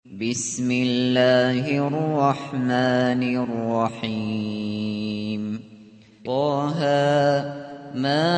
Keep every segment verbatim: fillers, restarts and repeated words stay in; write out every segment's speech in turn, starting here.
بسم الله الرحمن الرحيم طه ما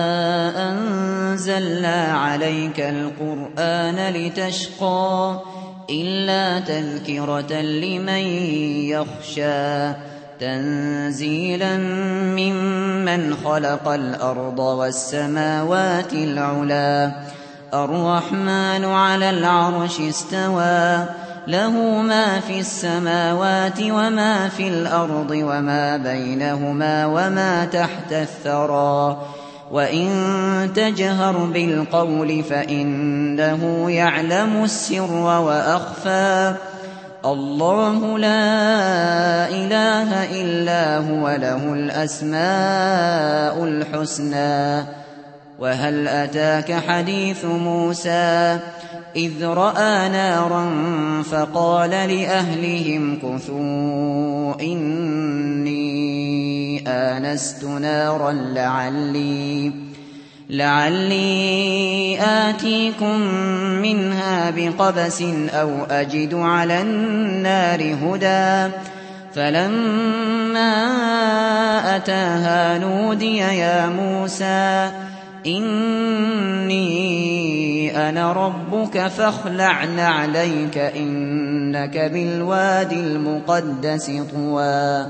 أنزلنا عليك القرآن لتشقى إلا تذكرة لمن يخشى تنزيلا ممن خلق الأرض والسماوات العلى الرحمن على العرش استوى له ما في السماوات وما في الأرض وما بينهما وما تحت الثرى وإن تجهر بالقول فإنه يعلم السر وأخفى الله لا إله إلا هو له الأسماء الحسنى وهل أتاك حديث موسى إذ رأى نارا فقال لأهلهم كثوا إني آنست نارا لعلي لعلي آتيكم منها بقبس أو أجد على النار هدى فلما أتاها نودي يا موسى إني أنا ربك فاخلع نعليك إنك بالوادي المقدس طوى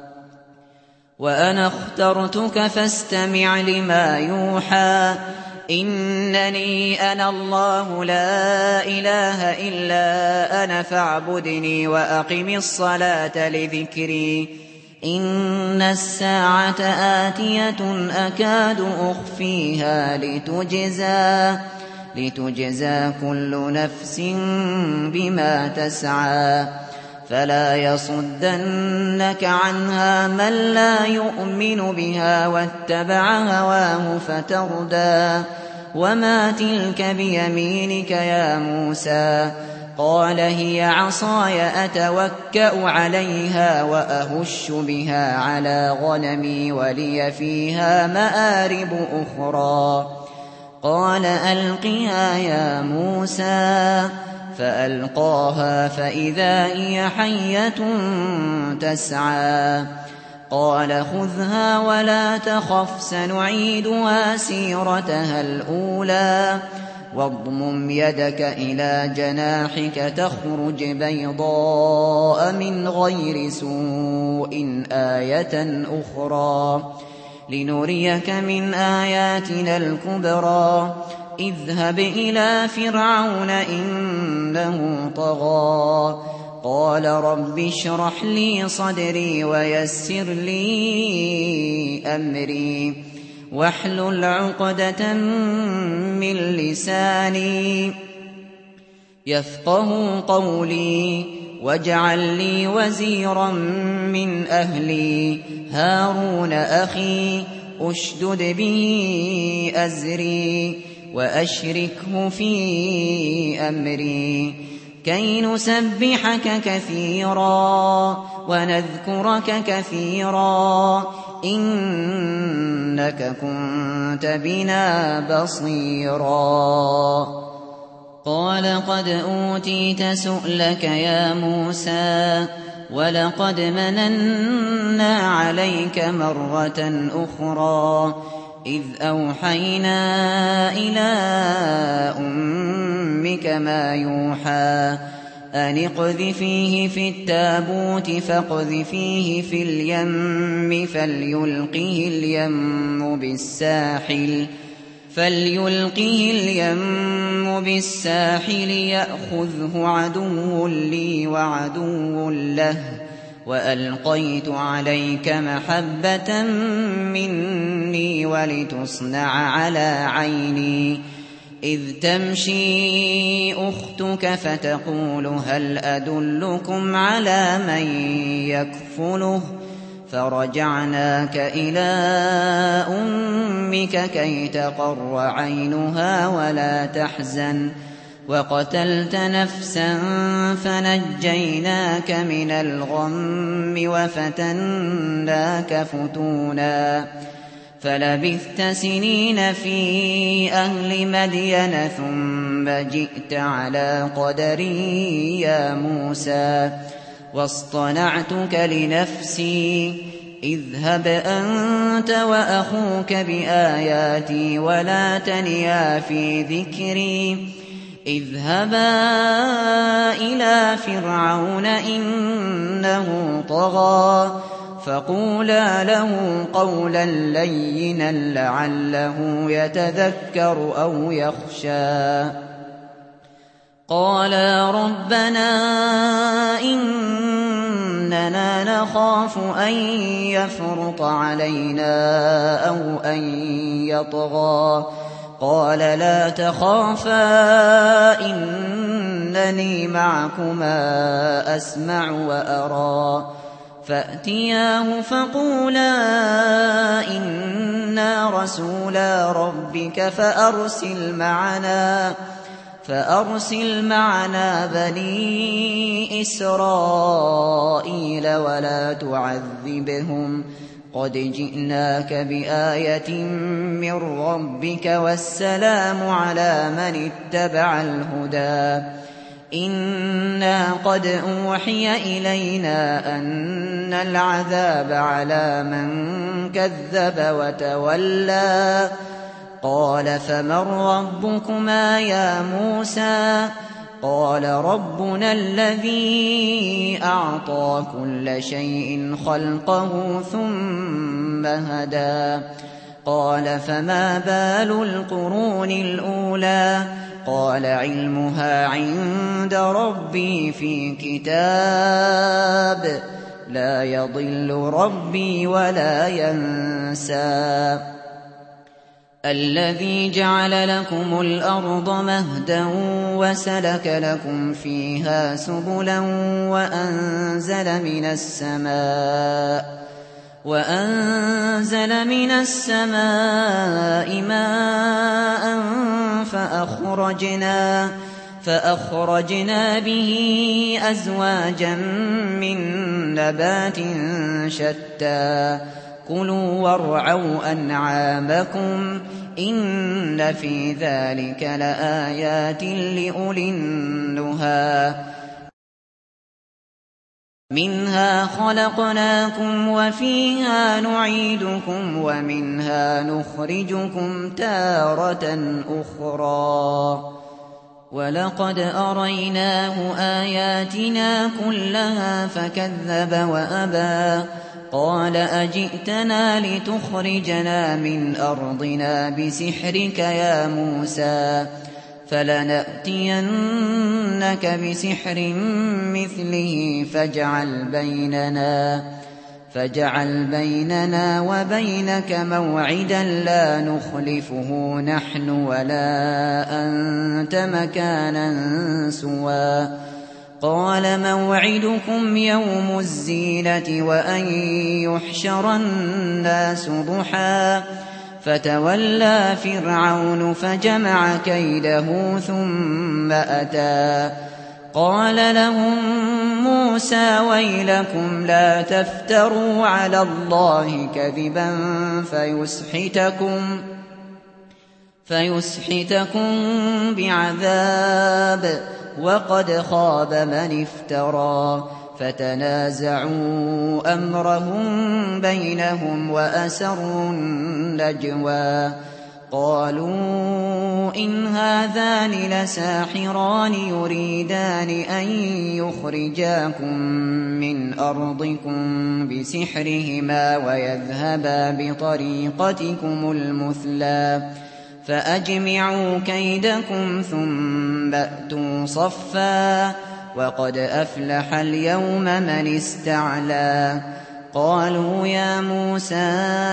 وأنا اخترتك فاستمع لما يوحى إنني أنا الله لا إله إلا أنا فاعبدني وأقم الصلاة لذكري إن الساعة آتية أكاد أخفيها لتجزى لتجزى كل نفس بما تسعى فلا يصدنك عنها من لا يؤمن بها واتبع هواه فتردى وما تلك بيمينك يا موسى قال هي عصاي أتوكأ عليها وأهش بها على غنمي ولي فيها مآرب أخرى قال ألقها يا موسى فألقاها فإذا هي حية تسعى قال خذها ولا تخف سنعيدها سيرتها الأولى واضمم يدك إلى جناحك تخرج بيضاء من غير سوء آية أخرى لنريك من آياتنا الكبرى اذهب إلى فرعون إنه طغى قال رب اشرح لي صدري ويسر لي أمري واحلل عقدة من لساني يفقه قولي واجعل لي وزيرا من أهلي هارون أخي أشدد به أزري وأشركه في أمري كي نسبحك كثيرا ونذكرك كثيرا إنك كنت بنا بصيرا قال قد أوتيت سؤلك يا موسى ولقد مننا عليك مرة أخرى إذ أوحينا إلى أمك ما يوحى أن اقذفيه في التابوت فاقذفيه في اليم فليلقه اليم بالساحل فليلقه اليم بالساحل يأخذه عدو لي وعدو له وألقيت عليك محبة مني ولتصنع على عيني إذ تمشي أختك فتقول هل أدلكم على من يكفله فرجعناك إلى أمك كي تقر عينها ولا تحزن وقتلت نفسا فنجيناك من الغم وفتناك فتونا فلبثت سنين في أهل مدين ثم جئت على قدري يا موسى واصطنعتك لنفسي اذهب أنت وأخوك بآياتي ولا تنيا في ذكري اذهبا إلى فرعون إنه طغى فقولا له قولا لينا لعله يتذكر أو يخشى قالا ربنا إننا نخاف أن يفرط علينا أو أن يطغى قال لا تخافا إنني معكما أسمع وأرى فأتياه فقولا إنا رسولا ربك فأرسل معنا فأرسل معنا بني إسرائيل ولا تعذبهم قد جئناك بآية من ربك والسلام على من اتبع الهدى إنا قد أوحي إلينا أن العذاب على من كذب وتولى قال فمن ربكما يا موسى قال ربنا الذي أعطى كل شيء خلقه ثم هدى قال فما بال القرون الأولى قال علمها عند ربي في كتاب لا يضل ربي ولا ينسى الذي جعل لكم الأرض مهدا وسلك لكم فيها سبلا وأنزل من السماء وأنزل من السماء ماء فأخرجنا فأخرجنا به أزواجا من نبات شتى كلوا وارعوا أنعامكم إن في ذلك لآيات لأولي النهى منها خلقناكم وفيها نعيدكم ومنها نخرجكم تارة أخرى ولقد أريناه آياتنا كلها فكذب وأبى قال أجئتنا لتخرجنا من أرضنا بسحرك يا موسى فلنأتينك بسحر مثله فاجعل بيننا فاجعل بيننا وبينك موعدا لا نخلفه نحن ولا أنت مكانا سوى قال موعدكم يوم الزينة وأن يحشر الناس ضحى فتولى فرعون فجمع كيده ثم أتى قال لهم موسى ويلكم لا تفتروا على الله كذبا فيسحتكم فيسحتكم بعذاب وقد خاب من افترى فتنازعوا أمرهم بينهم وأسروا النجوى قالوا إن هذان لساحران يريدان أن يخرجاكم من أرضكم بسحرهما ويذهبا بطريقتكم المثلى فأجمعوا كيدكم ثم أتوا صفا وقد أفلح اليوم من استعلى قالوا يا موسى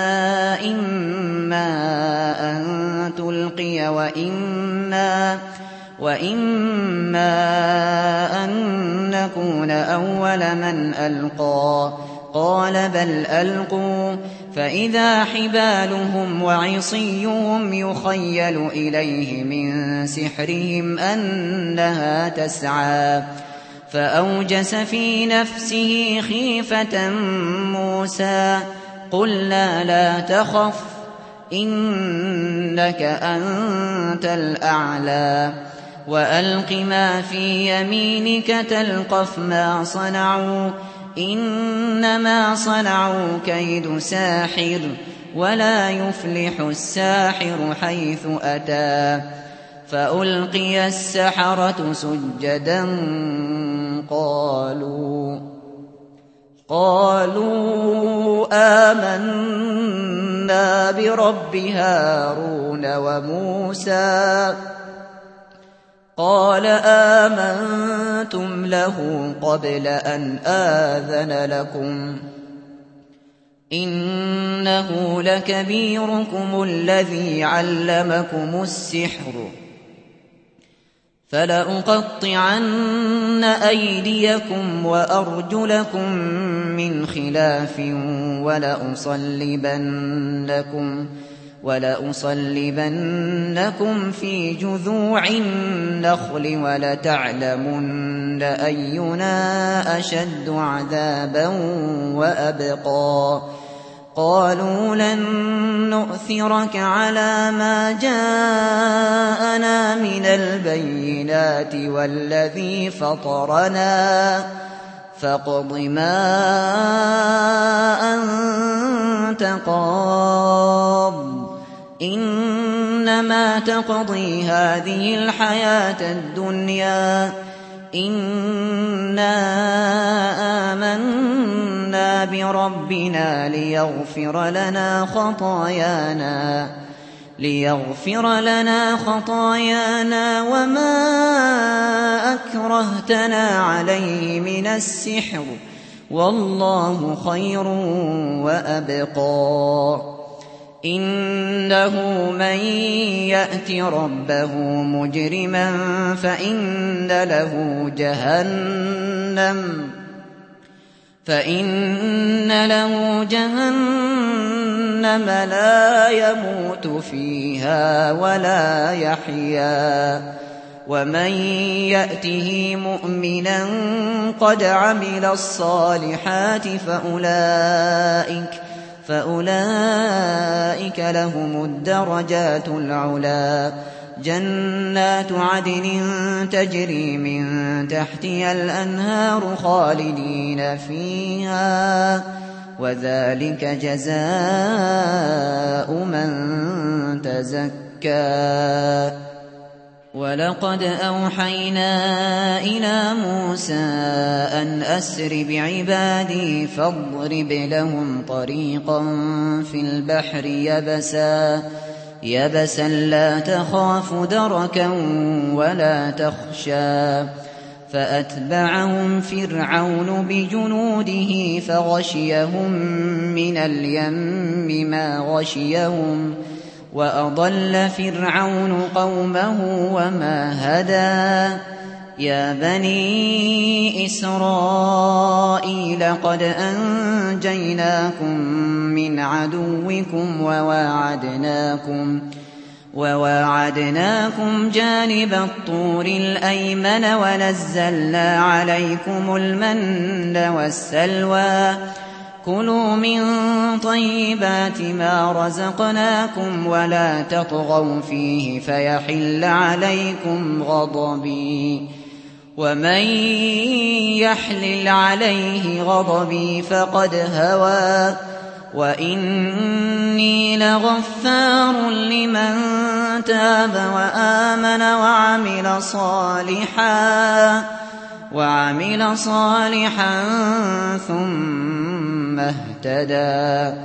إما أن تلقي وإما, وإما أن نكون أول من ألقى قال بل ألقوا فإذا حبالهم وعصيهم يخيل إليه من سحرهم أنها تسعى فأوجس في نفسه خيفة موسى قلنا لا تخف إنك أنت الأعلى وألق ما في يمينك تلقف ما صنعوا إنما صنعوا كيد ساحر ولا يفلح الساحر حيث أتى فألقي السحرة سجدا قالوا قالوا آمنا برب هارون وموسى قال آمنتم له قبل أن آذن لكم إنه لكبيركم الذي علمكم السحر فلأقطعن أيديكم وأرجلكم من خلاف ولأصلبنكم ولأصلبنكم في جذوع النخل ولتعلمن أينا أشد عذابا وأبقى قالوا لن نؤثرك على ما جاءنا من البينات والذي فطرنا فاقض ما أنت قاض إنما تقضي هذه الحياة الدنيا إنا آمنا بربنا ليغفر لنا خطايانا ليغفر لنا خطايانا وما أكرهتنا عليه من السحر والله خير وأبقى إنه من يأت ربه مجرما فإن له جهنم فإن له جهنم لا يموت فيها ولا يحيا ومن يأته مؤمنا قد عمل الصالحات فأولئك فأولئك لهم الدرجات العلا جنات عدن تجري من تحتها الأنهار خالدين فيها وذلك جزاء من تزكى ولقد أوحينا إلى موسى أن أسر بعبادي فاضرب لهم طريقا في البحر يبسا يبسا لا تخاف دركا ولا تخشى فأتبعهم فرعون بجنوده فغشيهم من اليم ما غشيهم وأضل فرعون قومه وما هدى يا بني إسرائيل قد أنجيناكم من عدوكم وواعدناكم وواعدناكم جانب الطور الأيمن ونزلنا عليكم المن والسلوى كلوا من طيبات ما رزقناكم ولا تطغوا فيه فيحل عليكم غضبي ومن يحلل عليه غضبي فقد هوى وإني لغفار لمن تاب وآمن وعمل صالحا وعمل صالحا ثم اهتدى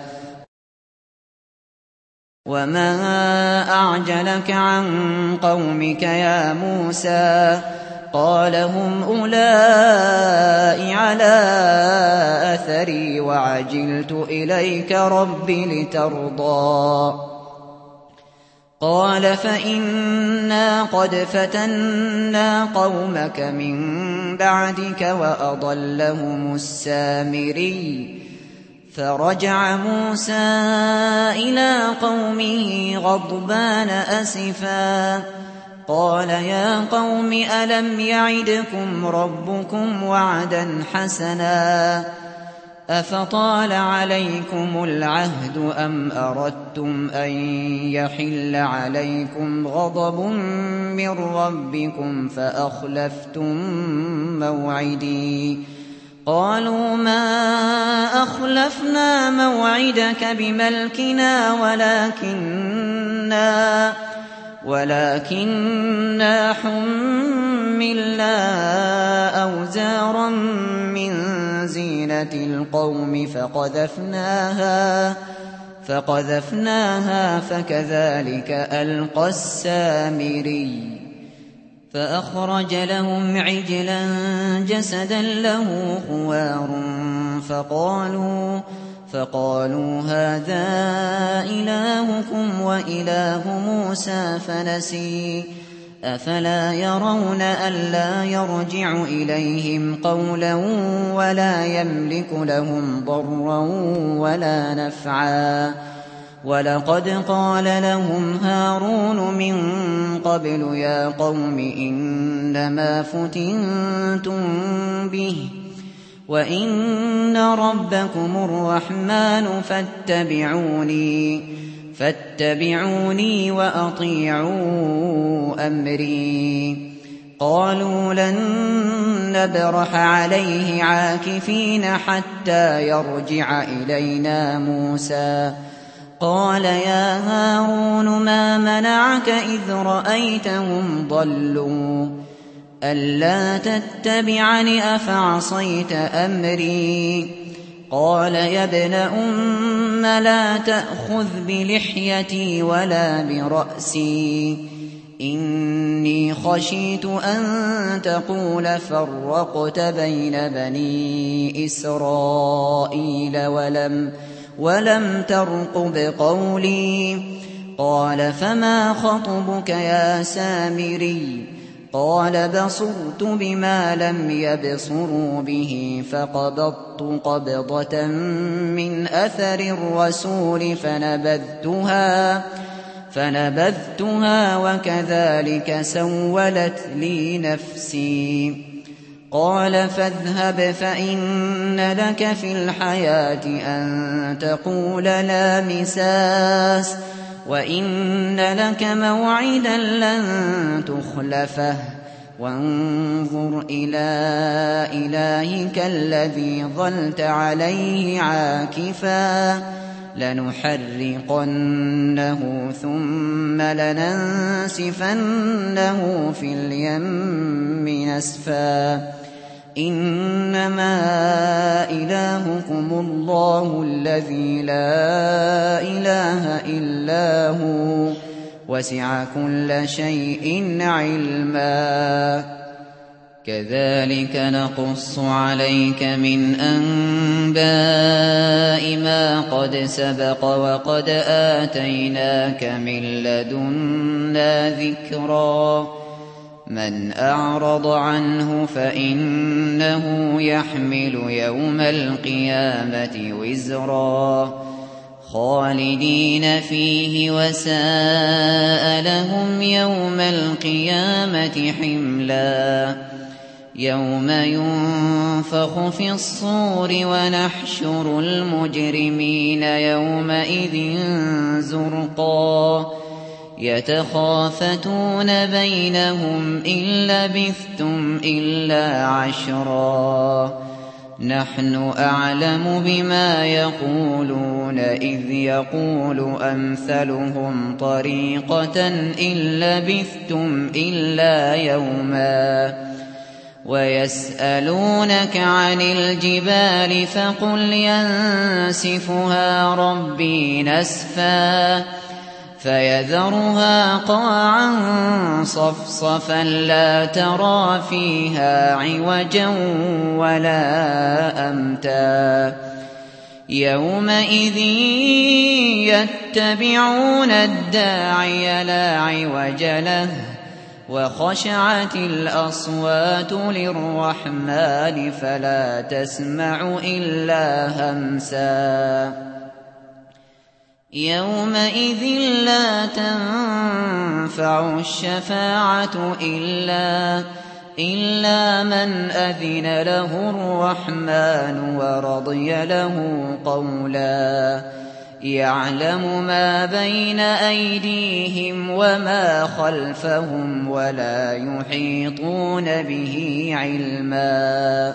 وما أعجلك عن قومك يا موسى قال هم أولئك على أثري وعجلت إليك رب لترضى قال فإنا قد فتنا قومك من بعدك وأضلهم السامري فرجع موسى إلى قومه غضبان أسفا قال يا قوم ألم يعدكم ربكم وعدا حسنا أفطال عليكم العهد أم أردتم أن يحل عليكم غضب من ربكم فأخلفتم موعدي قالوا ما أخلفنا موعدك بملكنا ولكننا ولكننا حملنا أوزارا من زينة القوم فقذفناها فقذفناها فكذلك ألقى السامري فأخرج لهم عجلا جسدا له خوار فقالوا فقالوا هذا إلهكم وإله موسى فنسي أفلا يرون ألا يرجع إليهم قولا ولا يملك لهم ضرا ولا نفعا ولقد قال لهم هارون من قبل يا قوم إنما فتنتم به وإن ربكم الرحمن فاتبعوني فاتبعوني وأطيعوا أمري قالوا لن نبرح عليه عاكفين حتى يرجع إلينا موسى قال يا هارون ما منعك إذ رأيتهم ضلوا ألا تتبعني أفعصيت أمري قال يا ابن أم لا تأخذ بلحيتي ولا برأسي إني خشيت أن تقول فرقت بين بني إسرائيل ولم ولم ترقب قولي قال فما خطبك يا سامري قال بصرت بما لم يبصروا به فقبضت قبضة من أثر الرسول فنبذتها فنبذتها وكذلك سولت لي نفسي قال فاذهب فإن لك في الحياة أن تقول لا مساس وإن لك موعدا لن تخلفه وانظر إلى إلهك الذي ظلت عليه عاكفا لنحرقنه ثم لننسفنه في اليم نسفا إنما إلهكم الله الذي لا إله إلا هو وسع كل شيء علما كذلك نقص عليك من أنباء ما قد سبق وقد آتيناك من لدنا ذكرا من أعرض عنه فإنه يحمل يوم القيامة وزرا خالدين فيه وساء لهم يوم القيامة حملا يوم ينفخ في الصور ونحشر المجرمين يومئذ زرقا يتخافتون بينهم إن لبثتم إلا عشرا نحن أعلم بما يقولون إذ يقول أمثلهم طريقة إن لبثتم إلا يوما ويسألونك عن الجبال فقل ينسفها ربي نسفا فيذرها قاعا صفصفا لا ترى فيها عوجا ولا أمتا يومئذ يتبعون الداعي لا عوج له وخشعت الأصوات للرحمن فلا تسمع إلا همسا يومئذ لا تنفع الشفاعة إلا إلا من أذن له الرحمن ورضي له قولا يعلم ما بين أيديهم وما خلفهم ولا يحيطون به علما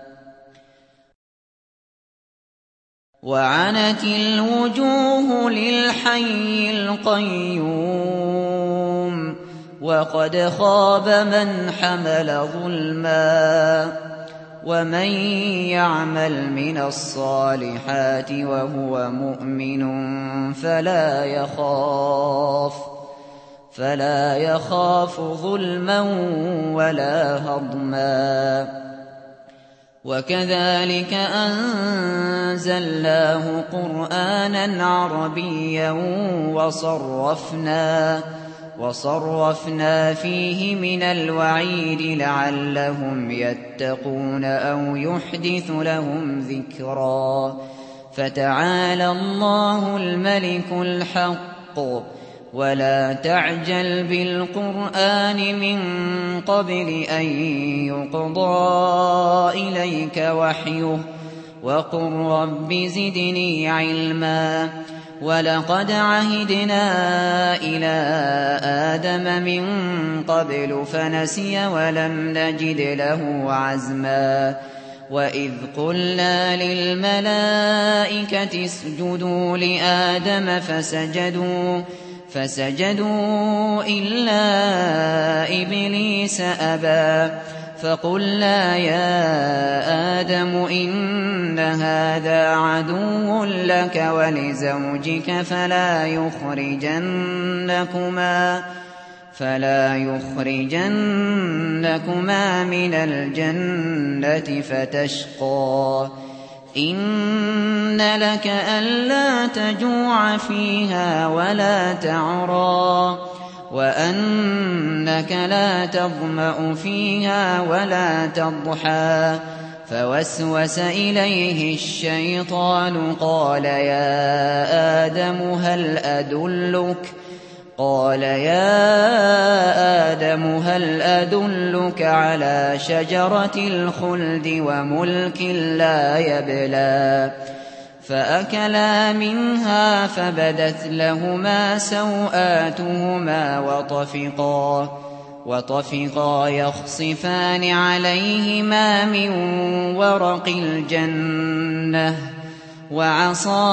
وعنت الوجوه للحي القيوم وقد خاب من حمل ظلما ومن يعمل من الصالحات وهو مؤمن فلا يخاف فلا يخاف ظلما ولا هضما وكذلك أنزلناه قرآنا عربيا وصرفنا وصرفنا فيه من الوعيد لعلهم يتقون أو يحدث لهم ذكرا فتعالى الله الملك الحق ولا تعجل بالقرآن من قبل أن يقضى إليك وحيه وقل رب زدني علما ولقد عهدنا إلى آدم من قبل فنسي ولم نجد له عزما وإذ قلنا للملائكة اسجدوا لآدم فسجدوا فسجدوا إلا إبليس أبى فقلنا يا آدم إن هذا عدو لك ولزوجك فلا يخرجنكما فلا يخرجنكما من الجنة فتشقى إن لك ألا تجوع فيها ولا تعرى وأنك لا تظمأ فيها ولا تضحى فوسوس إليه الشيطان قال يا آدم هل أدلك قال يا آدم هل أدلك على شجرة الخلد وملك لا يبلى فأكلا منها فبدت لهما سوآتهما وطفقا وطفقا يخصفان عليهما من ورق الجنة وعصى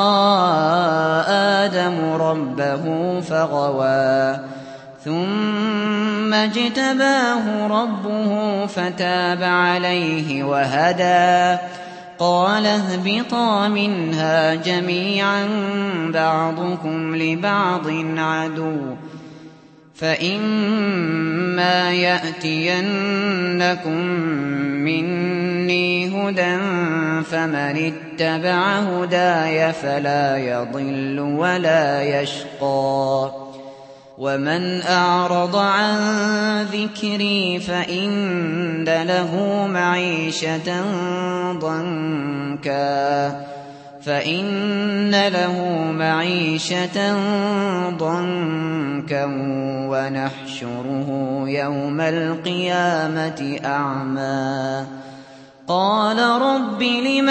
آدم ربه فغوى ثم اجتباه ربه فتاب عليه وهدى قال اهبطا منها جميعا بعضكم لبعض عدو فإما يأتينكم مني هدى فمن اتبع هداي فلا يضل ولا يشقى ومن أعرض عن ذكري فإن له معيشة ضنكا فإن له معيشة ضنكا ونحشره يوم القيامة أعمى قال رب لم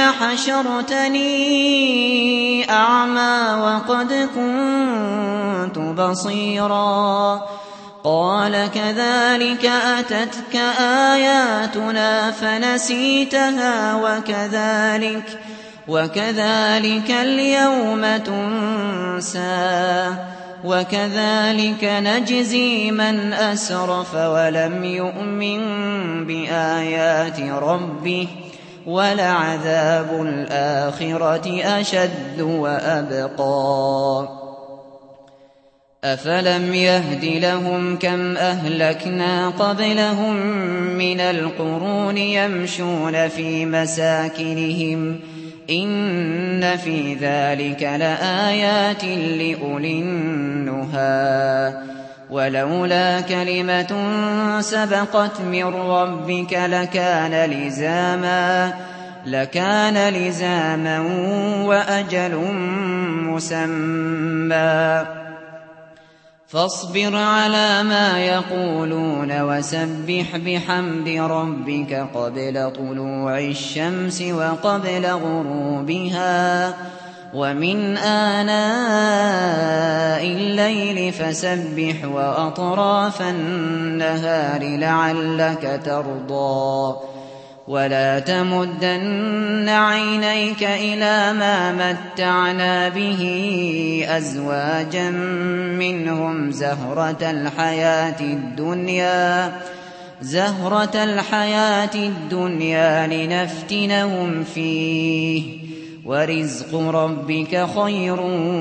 حشرتني أعمى وقد كنت بصيرا قال كذلك أتتك آياتنا فنسيتها وكذلك وكذلك اليوم تنسى وكذلك نجزي من أسرف ولم يؤمن بآيات ربه ولعذاب الآخرة أشد وأبقى أفلم يهد لهم كم أهلكنا قبلهم من القرون يمشون في مساكنهم إن في ذلك لآيات لأولي النهى ولولا كلمة سبقت من ربك لكان لزاما لكان لزاما وأجل مسمى فاصبر على ما يقولون وسبح بحمد ربك قبل طلوع الشمس وقبل غروبها ومن آناء الليل فسبح وأطراف النهار لعلك ترضى ولا تمدن عينيك إلى ما متعنا به أزواجا منهم زهرة الحياة الدنيا زهرة الحياة الدنيا لنفتنهم فيه ورزق ربك خير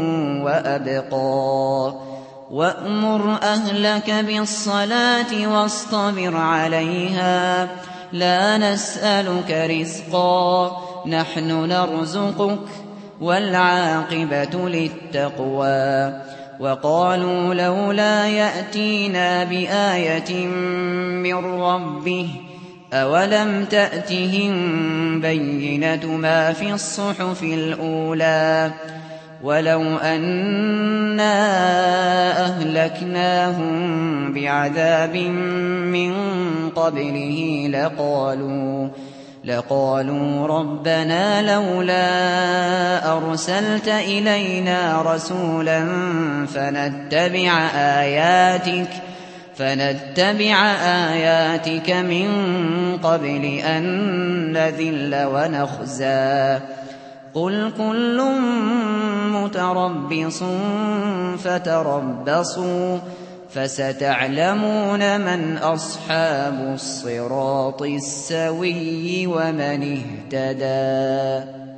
وأبقى وأمر أهلك بالصلاة واصطبر عليها لا نسألك رزقا نحن نرزقك والعاقبة للتقوى وقالوا لولا يأتينا بآية من ربه أولم تأتهم بينة ما في الصحف الأولى ولو أنا أهلكناهم بعذاب من قبله لقالوا لقالوا ربنا لولا أرسلت إلينا رسولا فنتبع آياتك فنتبع آياتك من قبل أن نذل ونخزى قل كل متربص فتربصوا فستعلمون من أصحاب الصراط السوي ومن اهتدى.